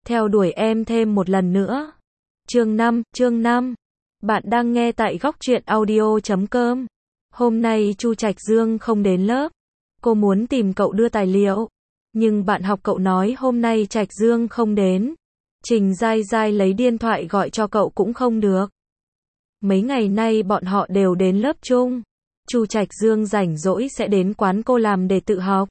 theo đuổi em thêm một lần nữa. Chương 5. Bạn đang nghe tại góc truyện audio.com. Hôm nay Chu Trạch Dương không đến lớp. Cô muốn tìm cậu đưa tài liệu. Nhưng bạn học cậu nói hôm nay Trạch Dương không đến. Trình Giai Giai lấy điện thoại gọi cho cậu cũng không được. Mấy ngày nay bọn họ đều đến lớp chung. Chu Trạch Dương rảnh rỗi sẽ đến quán cô làm để tự học.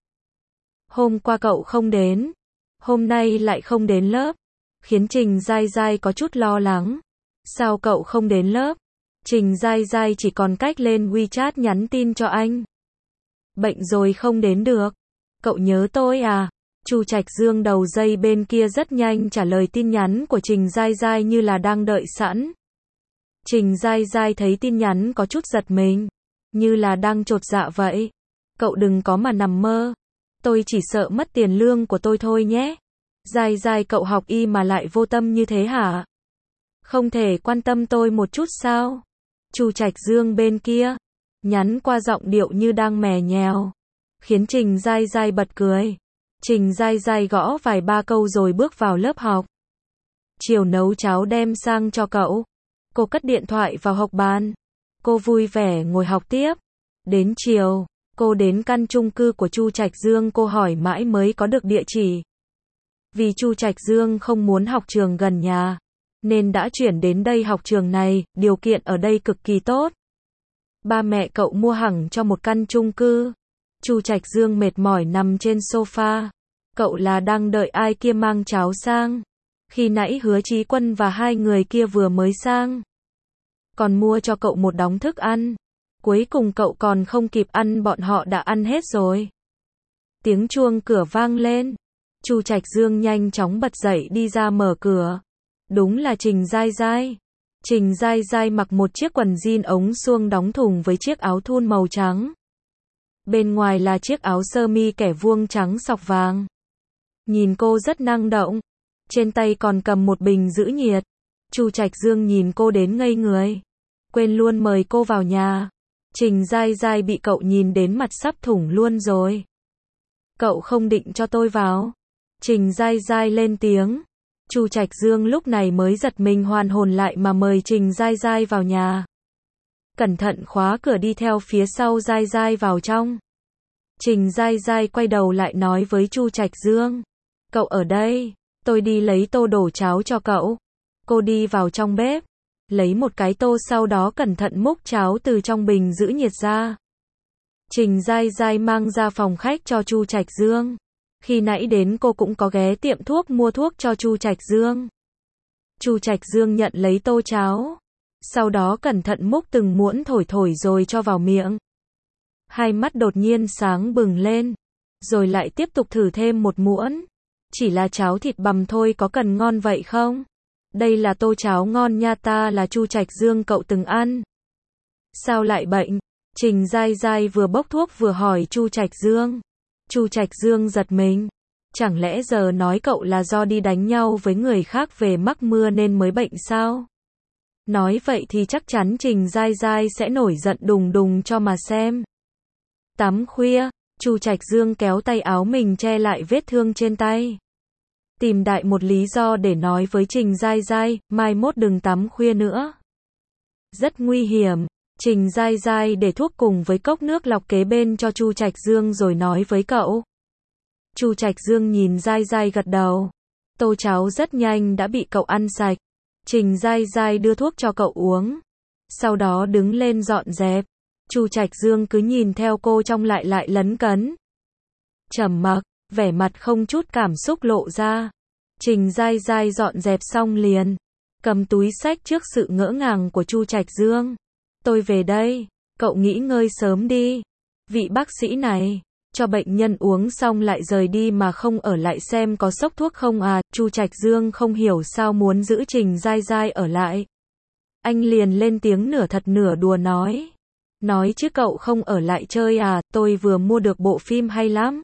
Hôm qua cậu không đến. Hôm nay lại không đến lớp. Khiến Trình Giai Giai có chút lo lắng. Sao cậu không đến lớp? Trình Giai Giai chỉ còn cách lên WeChat nhắn tin cho anh. Bệnh rồi không đến được. Cậu nhớ tôi à? Chu Trạch Dương đầu dây bên kia rất nhanh trả lời tin nhắn của Trình Giai Giai như là đang đợi sẵn. Trình Giai Giai thấy tin nhắn có chút giật mình. Như là đang chột dạ vậy. Cậu đừng có mà nằm mơ. Tôi chỉ sợ mất tiền lương của tôi thôi nhé. Giai Giai cậu học y mà lại vô tâm như thế hả? Không thể quan tâm tôi một chút sao? Chu Trạch Dương bên kia nhắn qua giọng điệu như đang mè nheo, khiến Trình Giai Giai bật cười. Trình Giai Giai gõ vài ba câu rồi bước vào lớp học. Chiều nấu cháo đem sang cho cậu. Cô cất điện thoại vào hộc bàn. Cô vui vẻ ngồi học tiếp. Đến chiều, cô đến căn chung cư của Chu Trạch Dương, cô hỏi mãi mới có được địa chỉ. Vì Chu Trạch Dương không muốn học trường gần nhà, nên đã chuyển đến đây học trường này, điều kiện ở đây cực kỳ tốt. Ba mẹ cậu mua hẳn cho một căn chung cư. Chu Trạch Dương mệt mỏi nằm trên sofa. Cậu là đang đợi ai kia mang cháo sang. Khi nãy Hứa Chí Quân và hai người kia vừa mới sang. Còn mua cho cậu một đống thức ăn. Cuối cùng cậu còn không kịp ăn, bọn họ đã ăn hết rồi. Tiếng chuông cửa vang lên. Chu Trạch Dương nhanh chóng bật dậy đi ra mở cửa. Đúng là Trình Giai Giai. Trình Giai Giai mặc một chiếc quần jean ống suông đóng thùng với chiếc áo thun màu trắng. Bên ngoài là chiếc áo sơ mi kẻ vuông trắng sọc vàng. Nhìn cô rất năng động. Trên tay còn cầm một bình giữ nhiệt. Chu Trạch Dương nhìn cô đến ngây người. Quên luôn mời cô vào nhà. Trình Giai Giai bị cậu nhìn đến mặt sắp thủng luôn rồi. Cậu không định cho tôi vào? Trình Giai Giai lên tiếng. Chu Trạch Dương lúc này mới giật mình hoàn hồn lại mà mời Trình Giai Giai vào nhà. Cẩn thận khóa cửa đi theo phía sau Giai Giai vào trong. Trình Giai Giai quay đầu lại nói với Chu Trạch Dương. Cậu ở đây, tôi đi lấy tô đổ cháo cho cậu. Cô đi vào trong bếp, lấy một cái tô sau đó cẩn thận múc cháo từ trong bình giữ nhiệt ra. Trình Giai Giai mang ra phòng khách cho Chu Trạch Dương. Khi nãy đến cô cũng có ghé tiệm thuốc mua thuốc cho Chu Trạch Dương. Chu Trạch Dương nhận lấy tô cháo. Sau đó cẩn thận múc từng muỗng thổi rồi cho vào miệng. Hai mắt đột nhiên sáng bừng lên. Rồi lại tiếp tục thử thêm một muỗng. Chỉ là cháo thịt bằm thôi, có cần ngon vậy không? Đây là tô cháo ngon nha, ta là Chu Trạch Dương, cậu từng ăn. Sao lại bệnh? Trình Giai Giai vừa bốc thuốc vừa hỏi Chu Trạch Dương. Chu Trạch Dương giật mình. Chẳng lẽ giờ nói cậu là do đi đánh nhau với người khác về mắc mưa nên mới bệnh sao? Nói vậy thì chắc chắn Trình Giai Giai sẽ nổi giận đùng đùng cho mà xem. Tắm khuya, Chu Trạch Dương kéo tay áo mình che lại vết thương trên tay. Tìm đại một lý do để nói với Trình Giai Giai, mai mốt đừng tắm khuya nữa. Rất nguy hiểm. Trình Giai Giai để thuốc cùng với cốc nước lọc kế bên cho Chu Trạch Dương rồi nói với cậu. Chu Trạch Dương nhìn Giai Giai gật đầu. Tô cháo rất nhanh đã bị cậu ăn sạch. Trình Giai Giai đưa thuốc cho cậu uống. Sau đó đứng lên dọn dẹp. Chu Trạch Dương cứ nhìn theo cô trong lại lấn cấn. Trầm mặc, vẻ mặt không chút cảm xúc lộ ra. Trình Giai Giai dọn dẹp xong liền cầm túi xách trước sự ngỡ ngàng của Chu Trạch Dương. Tôi về đây, cậu nghỉ ngơi sớm đi. Vị bác sĩ này cho bệnh nhân uống xong lại rời đi mà không ở lại xem có sốc thuốc không à? Chu Trạch Dương không hiểu sao muốn giữ Trình Giai Giai ở lại. Anh liền lên tiếng nửa thật nửa đùa nói. Nói chứ cậu không ở lại chơi à, tôi vừa mua được bộ phim hay lắm.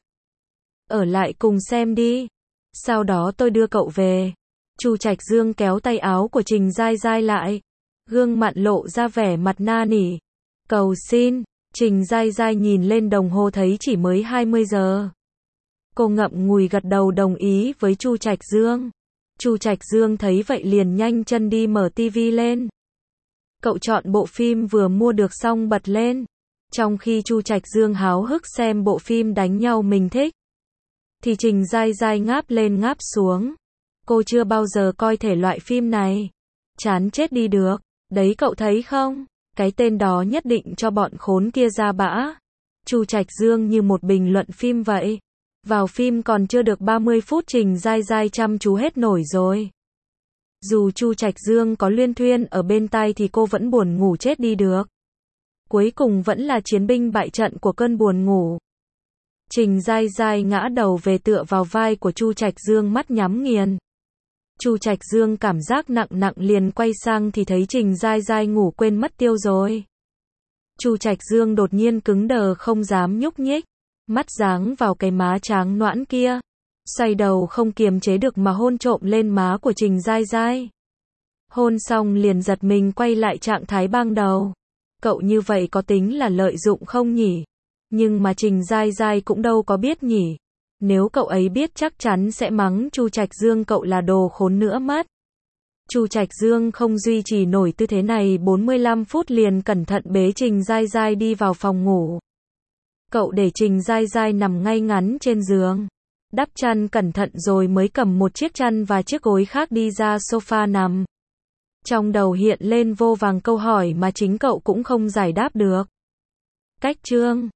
Ở lại cùng xem đi. Sau đó tôi đưa cậu về. Chu Trạch Dương kéo tay áo của Trình Giai Giai lại. Gương mặt lộ ra vẻ mặt na nỉ. Cầu xin. Trình Giai Giai nhìn lên đồng hồ thấy chỉ mới 20 giờ. Cô ngậm ngùi gật đầu đồng ý với Chu Trạch Dương. Chu Trạch Dương thấy vậy liền nhanh chân đi mở tivi lên. Cậu chọn bộ phim vừa mua được xong bật lên. Trong khi Chu Trạch Dương háo hức xem bộ phim đánh nhau mình thích, thì Trình Giai Giai ngáp lên ngáp xuống. Cô chưa bao giờ coi thể loại phim này. Chán chết đi được. Đấy cậu thấy không? Cái tên đó nhất định cho bọn khốn kia ra bã. Chu Trạch Dương như một bình luận phim vậy. Vào phim còn chưa được 30 phút Trình Giai Giai chăm chú hết nổi rồi. Dù Chu Trạch Dương có luyên thuyên ở bên tai thì cô vẫn buồn ngủ chết đi được. Cuối cùng vẫn là chiến binh bại trận của cơn buồn ngủ. Trình Giai Giai ngã đầu về tựa vào vai của Chu Trạch Dương mắt nhắm nghiền. Chu Trạch Dương cảm giác nặng nặng liền quay sang thì thấy Trình Giai Giai ngủ quên mất tiêu rồi. Chu Trạch Dương đột nhiên cứng đờ không dám nhúc nhích, mắt giáng vào cái má tráng noãn kia, xoay đầu không kiềm chế được mà hôn trộm lên má của Trình Giai Giai. Hôn xong liền giật mình quay lại trạng thái ban đầu. Cậu như vậy có tính là lợi dụng không nhỉ? Nhưng mà Trình Giai Giai cũng đâu có biết nhỉ. Nếu cậu ấy biết chắc chắn sẽ mắng Chu Trạch Dương cậu là đồ khốn nữa mất. Chu Trạch Dương không duy trì nổi tư thế này 45 phút liền cẩn thận bế Trình Giai Giai đi vào phòng ngủ. Cậu để Trình Giai Giai nằm ngay ngắn trên giường, đắp chăn cẩn thận rồi mới cầm một chiếc chăn và chiếc gối khác đi ra sofa nằm. Trong đầu hiện lên vô vàng câu hỏi mà chính cậu cũng không giải đáp được. Cách chương